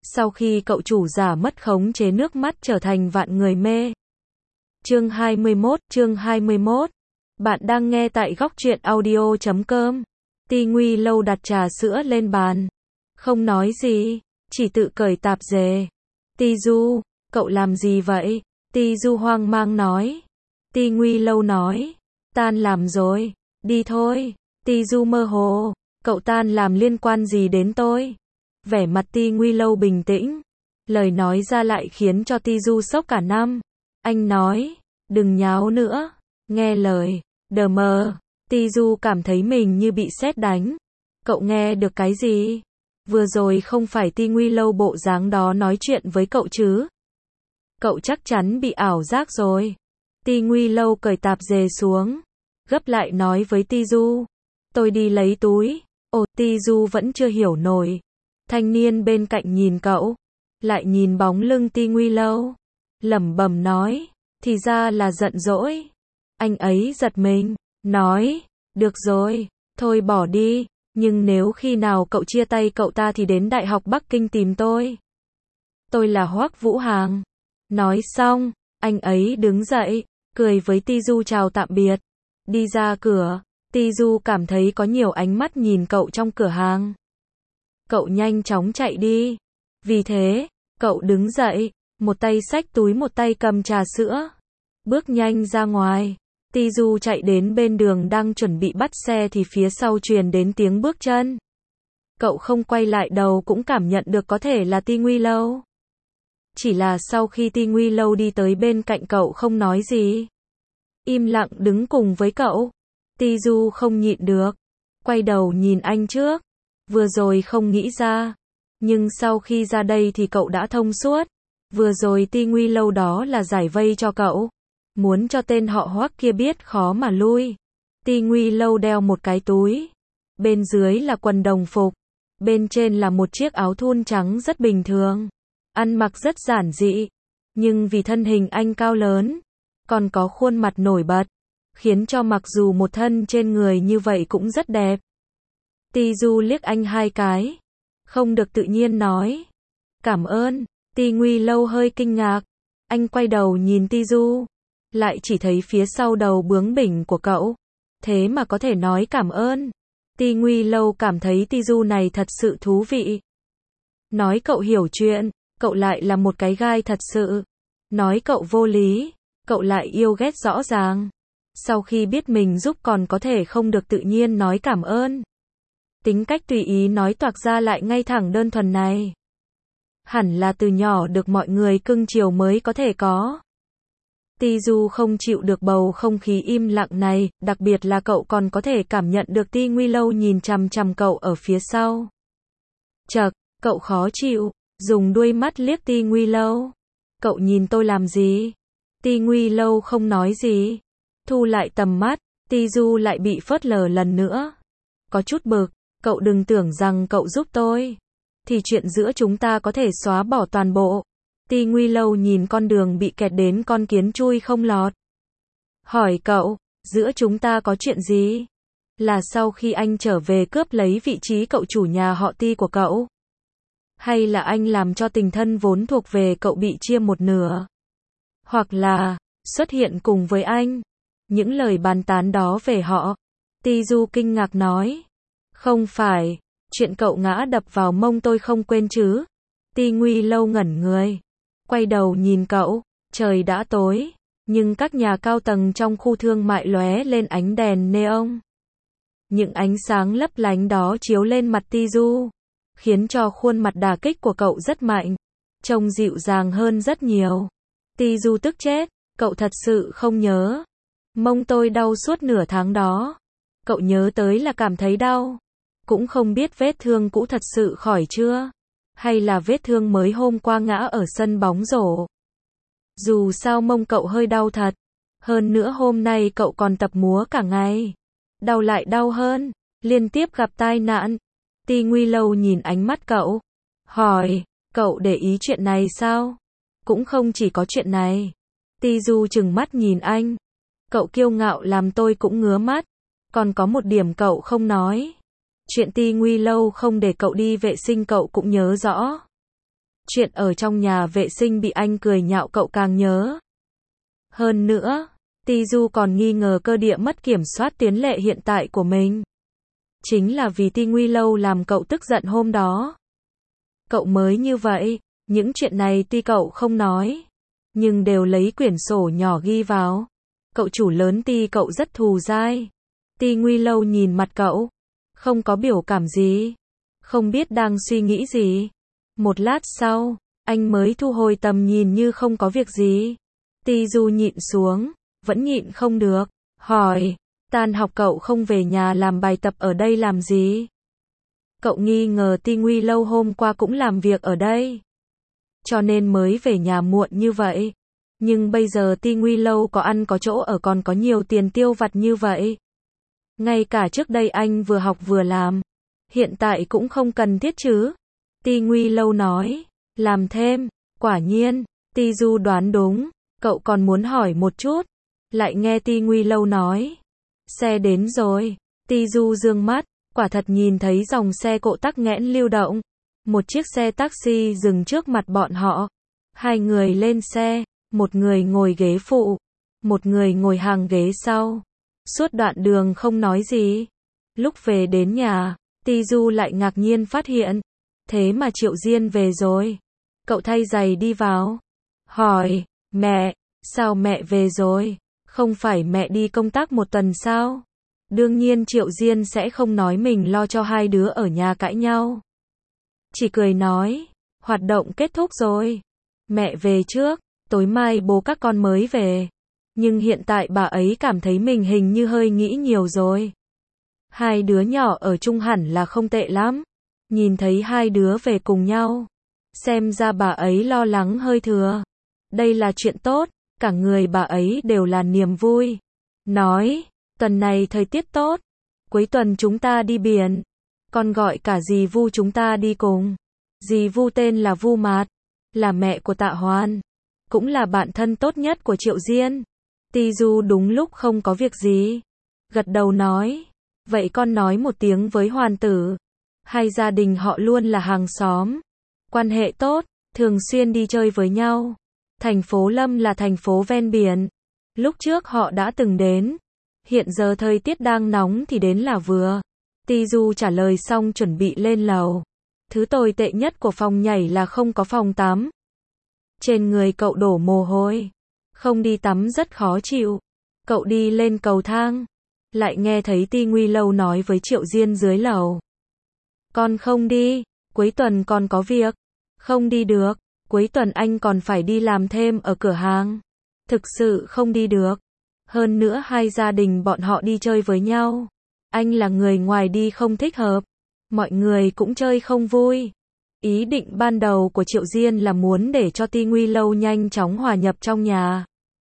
Sau khi cậu chủ giả mất khống chế nước mắt trở thành vạn người mê. Chương 21. Bạn đang nghe tại góc truyện audio.com. Ti Nguy Lâu đặt trà sữa lên bàn. Không nói gì, chỉ tự cởi tạp dề. Ti Du, cậu làm gì vậy? Ti Du hoang mang nói. Ti Nguy Lâu nói. Tan làm rồi, đi thôi. Ti Du mơ hồ. Cậu tan làm liên quan gì đến tôi? Vẻ mặt Ti Nguy Lâu bình tĩnh. Lời nói ra lại khiến cho Ti Du sốc cả năm. Anh nói, đừng nháo nữa. Nghe lời, đờ mờ. Ti Du cảm thấy mình như bị sét đánh. Cậu nghe được cái gì? Vừa rồi không phải Ti Nguy Lâu bộ dáng đó nói chuyện với cậu chứ? Cậu chắc chắn bị ảo giác rồi. Ti Nguy Lâu cởi tạp dề xuống, gấp lại nói với Ti Du. Tôi đi lấy túi. Ồ, Ti Du vẫn chưa hiểu nổi. Thanh niên bên cạnh nhìn cậu, lại nhìn bóng lưng Ti Nguy Lâu, lẩm bẩm nói, thì ra là giận dỗi. Anh ấy giật mình, nói, được rồi, thôi bỏ đi, nhưng nếu khi nào cậu chia tay cậu ta thì đến Đại học Bắc Kinh tìm tôi. Tôi là Hoắc Vũ Hàng. Nói xong, anh ấy đứng dậy, cười với Ti Du chào tạm biệt, đi ra cửa. Ti Du cảm thấy có nhiều ánh mắt nhìn cậu trong cửa hàng. Cậu nhanh chóng chạy đi. Vì thế, cậu đứng dậy, một tay xách túi một tay cầm trà sữa, bước nhanh ra ngoài. Ti Du chạy đến bên đường đang chuẩn bị bắt xe thì phía sau truyền đến tiếng bước chân. Cậu không quay lại đầu cũng cảm nhận được có thể là Ti Nguy Lâu. Chỉ là sau khi Ti Nguy Lâu đi tới bên cạnh cậu không nói gì, im lặng đứng cùng với cậu. Ti Du không nhịn được, quay đầu nhìn anh trước. Vừa rồi không nghĩ ra, nhưng sau khi ra đây thì cậu đã thông suốt. Vừa rồi Ti Nguy Lâu đó là giải vây cho cậu, muốn cho tên họ Hoắc kia biết khó mà lui. Ti Nguy Lâu đeo một cái túi, bên dưới là quần đồng phục, bên trên là một chiếc áo thun trắng rất bình thường, ăn mặc rất giản dị, nhưng vì thân hình anh cao lớn, còn có khuôn mặt nổi bật, khiến cho mặc dù một thân trên người như vậy cũng rất đẹp. Ti Du liếc anh hai cái, không được tự nhiên nói, cảm ơn. Ti Nguy Lâu hơi kinh ngạc, anh quay đầu nhìn Ti Du, lại chỉ thấy phía sau đầu bướng bỉnh của cậu, thế mà có thể nói cảm ơn. Ti Nguy Lâu cảm thấy Ti Du này thật sự thú vị. Nói cậu hiểu chuyện, cậu lại là một cái gai thật sự. Nói cậu vô lý, cậu lại yêu ghét rõ ràng. Sau khi biết mình giúp còn có thể không được tự nhiên nói cảm ơn. Tính cách tùy ý nói toạc ra lại ngay thẳng đơn thuần này, hẳn là từ nhỏ được mọi người cưng chiều mới có thể có. Ti Du không chịu được bầu không khí im lặng này, đặc biệt là cậu còn có thể cảm nhận được Ti Nguy Lâu nhìn chằm chằm cậu ở phía sau. Chậc, cậu khó chịu, dùng đuôi mắt liếc Ti Nguy Lâu. Cậu nhìn tôi làm gì? Ti Nguy Lâu không nói gì, thu lại tầm mắt. Ti Du lại bị phớt lờ lần nữa, có chút bực. Cậu đừng tưởng rằng cậu giúp tôi thì chuyện giữa chúng ta có thể xóa bỏ toàn bộ. Ti Nguy Lâu nhìn con đường bị kẹt đến con kiến chui không lọt, hỏi cậu, giữa chúng ta có chuyện gì? Là sau khi anh trở về cướp lấy vị trí cậu chủ nhà họ Ti của cậu? Hay là anh làm cho tình thân vốn thuộc về cậu bị chia một nửa? Hoặc là, xuất hiện cùng với anh? Những lời bàn tán đó về họ. Ti Du kinh ngạc nói. Không phải, chuyện cậu ngã đập vào mông tôi không quên chứ? Ti Nguy Lâu ngẩn người, quay đầu nhìn cậu. Trời đã tối, nhưng các nhà cao tầng trong khu thương mại lóe lên ánh đèn neon. Những ánh sáng lấp lánh đó chiếu lên mặt Ti Du, khiến cho khuôn mặt đả kích của cậu rất mạnh, trông dịu dàng hơn rất nhiều. Ti Du tức chết, cậu thật sự không nhớ. Mông tôi đau suốt nửa tháng đó. Cậu nhớ tới là cảm thấy đau. Cũng không biết vết thương cũ thật sự khỏi chưa? Hay là vết thương mới hôm qua ngã ở sân bóng rổ? Dù sao mông cậu hơi đau thật. Hơn nữa hôm nay cậu còn tập múa cả ngày. Đau lại đau hơn, liên tiếp gặp tai nạn. Ti Nguy Lâu nhìn ánh mắt cậu, hỏi, cậu để ý chuyện này sao? Cũng không chỉ có chuyện này. Ti Du trừng mắt nhìn anh. Cậu kiêu ngạo làm tôi cũng ngứa mắt. Còn có một điểm cậu không nói. Chuyện Ti Nguy Lâu không để cậu đi vệ sinh cậu cũng nhớ rõ. Chuyện ở trong nhà vệ sinh bị anh cười nhạo cậu càng nhớ. Hơn nữa, Ti-du còn nghi ngờ cơ địa mất kiểm soát tiến lệ hiện tại của mình. Chính là vì Ti Nguy Lâu làm cậu tức giận hôm đó. Cậu mới như vậy, những chuyện này tuy cậu không nói, nhưng đều lấy quyển sổ nhỏ ghi vào. Cậu chủ lớn Ti cậu rất thù dai. Ti Nguy Lâu nhìn mặt cậu, không có biểu cảm gì, không biết đang suy nghĩ gì. Một lát sau, anh mới thu hồi tầm nhìn như không có việc gì. Ti-du nhịn xuống, vẫn nhịn không được, hỏi, tan học cậu không về nhà làm bài tập ở đây làm gì? Cậu nghi ngờ Ti Nguy Lâu hôm qua cũng làm việc ở đây, cho nên mới về nhà muộn như vậy. Nhưng bây giờ Ti Nguy Lâu có ăn có chỗ ở còn có nhiều tiền tiêu vặt như vậy. Ngay cả trước đây anh vừa học vừa làm, hiện tại cũng không cần thiết chứ. Ti Nguy Lâu nói, làm thêm, quả nhiên, Ti-du đoán đúng, cậu còn muốn hỏi một chút, lại nghe Ti Nguy Lâu nói, xe đến rồi. Ti-du dương mắt, quả thật nhìn thấy dòng xe cộ tắc nghẽn lưu động. Một chiếc xe taxi dừng trước mặt bọn họ. Hai người lên xe, một người ngồi ghế phụ, một người ngồi hàng ghế sau. Suốt đoạn đường không nói gì. Lúc về đến nhà, Ti-du lại ngạc nhiên phát hiện, thế mà Triệu Diên về rồi. Cậu thay giày đi vào, hỏi, mẹ, sao mẹ về rồi? Không phải mẹ đi công tác một tuần sao? Đương nhiên Triệu Diên sẽ không nói mình lo cho hai đứa ở nhà cãi nhau. Chỉ cười nói, hoạt động kết thúc rồi. Mẹ về trước, tối mai bố các con mới về. Nhưng hiện tại bà ấy cảm thấy mình hình như hơi nghĩ nhiều rồi. Hai đứa nhỏ ở chung hẳn là không tệ lắm. Nhìn thấy hai đứa về cùng nhau, xem ra bà ấy lo lắng hơi thừa. Đây là chuyện tốt, cả người bà ấy đều là niềm vui. Nói, tuần này thời tiết tốt, cuối tuần chúng ta đi biển. Con gọi cả dì Vu chúng ta đi cùng. Dì Vu tên là Vu Mạt, là mẹ của Tạ Hoan, cũng là bạn thân tốt nhất của Triệu Diên. Ti-du đúng lúc không có việc gì, gật đầu nói, vậy con nói một tiếng với Hoàn tử. Hai gia đình họ luôn là hàng xóm, quan hệ tốt, thường xuyên đi chơi với nhau. Thành phố Lâm là thành phố ven biển, lúc trước họ đã từng đến. Hiện giờ thời tiết đang nóng thì đến là vừa. Ti-du trả lời xong chuẩn bị lên lầu. Thứ tồi tệ nhất của phòng nhảy là không có phòng tắm. Trên người cậu đổ mồ hôi, không đi tắm rất khó chịu. Cậu đi lên cầu thang, lại nghe thấy Ti Nguy Lâu nói với Triệu Diên dưới lầu. Con không đi, cuối tuần con có việc. Không đi được, cuối tuần anh còn phải đi làm thêm ở cửa hàng. Thực sự không đi được. Hơn nữa hai gia đình bọn họ đi chơi với nhau. Anh là người ngoài đi không thích hợp. Mọi người cũng chơi không vui. Ý định ban đầu của Triệu Diên là muốn để cho Ti Nguy Lâu nhanh chóng hòa nhập trong nhà.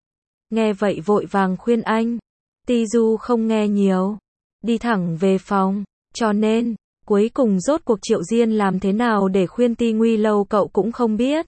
Nghe vậy vội vàng khuyên anh. Ti-du không nghe nhiều, đi thẳng về phòng. Cho nên, cuối cùng rốt cuộc Triệu Diên làm thế nào để khuyên Ti Nguy Lâu cậu cũng không biết.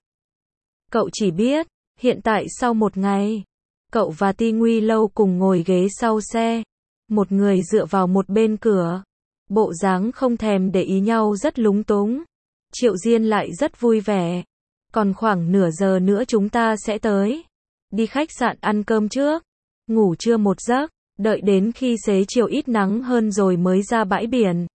Cậu chỉ biết, hiện tại sau một ngày, cậu và Ti Nguy Lâu cùng ngồi ghế sau xe. Một người dựa vào một bên cửa, bộ dáng không thèm để ý nhau rất lúng túng. Triệu Diên lại rất vui vẻ. Còn khoảng nửa giờ nữa chúng ta sẽ tới. Đi khách sạn ăn cơm trước, ngủ trưa một giấc, đợi đến khi xế chiều ít nắng hơn rồi mới ra bãi biển.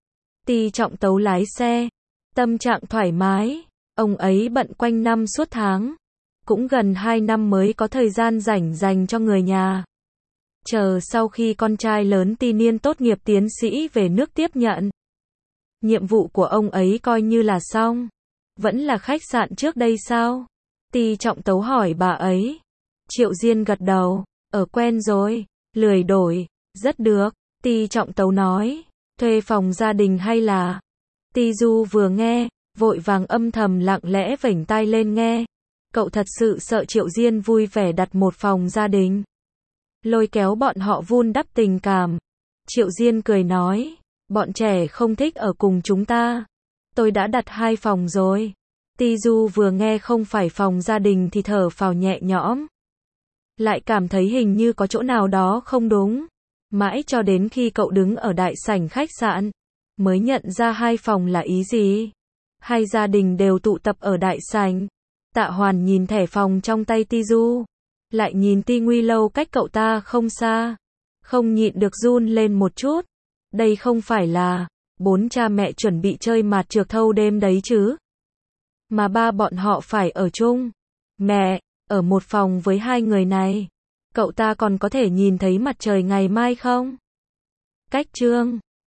Ti Trọng Tấu lái xe, tâm trạng thoải mái. Ông ấy bận quanh năm suốt tháng, cũng gần 2 năm mới có thời gian rảnh dành cho người nhà. Chờ sau khi con trai lớn Ti Niên tốt nghiệp tiến sĩ về nước tiếp nhận. Nhiệm vụ của ông ấy coi như là xong. Vẫn là khách sạn trước đây sao? Ti Trọng Tấu hỏi bà ấy. Triệu Diên gật đầu, ở quen rồi, lười đổi, rất được. Ti Trọng Tấu nói, thuê phòng gia đình hay là? Ti-du vừa nghe, vội vàng âm thầm lặng lẽ vểnh tai lên nghe. Cậu thật sự sợ Triệu Diên vui vẻ đặt một phòng gia đình, lôi kéo bọn họ vun đắp tình cảm. Triệu Diên cười nói, bọn trẻ không thích ở cùng chúng ta. Tôi đã đặt 2 phòng rồi. Ti-du vừa nghe không phải phòng gia đình thì thở phào nhẹ nhõm. Lại cảm thấy hình như có chỗ nào đó không đúng. Mãi cho đến khi cậu đứng ở đại sảnh khách sạn, mới nhận ra 2 phòng là ý gì. Hai gia đình đều tụ tập ở đại sảnh. Tạ Hoàn nhìn thẻ phòng trong tay Ti Du, lại nhìn Ti Nguy Lâu cách cậu ta không xa, không nhịn được run lên một chút. Đây không phải là bốn cha mẹ chuẩn bị chơi mạt trược thâu đêm đấy chứ? Mà ba bọn họ phải ở chung. Mẹ, ở một phòng với hai người này, cậu ta còn có thể nhìn thấy mặt trời ngày mai không? Cách chương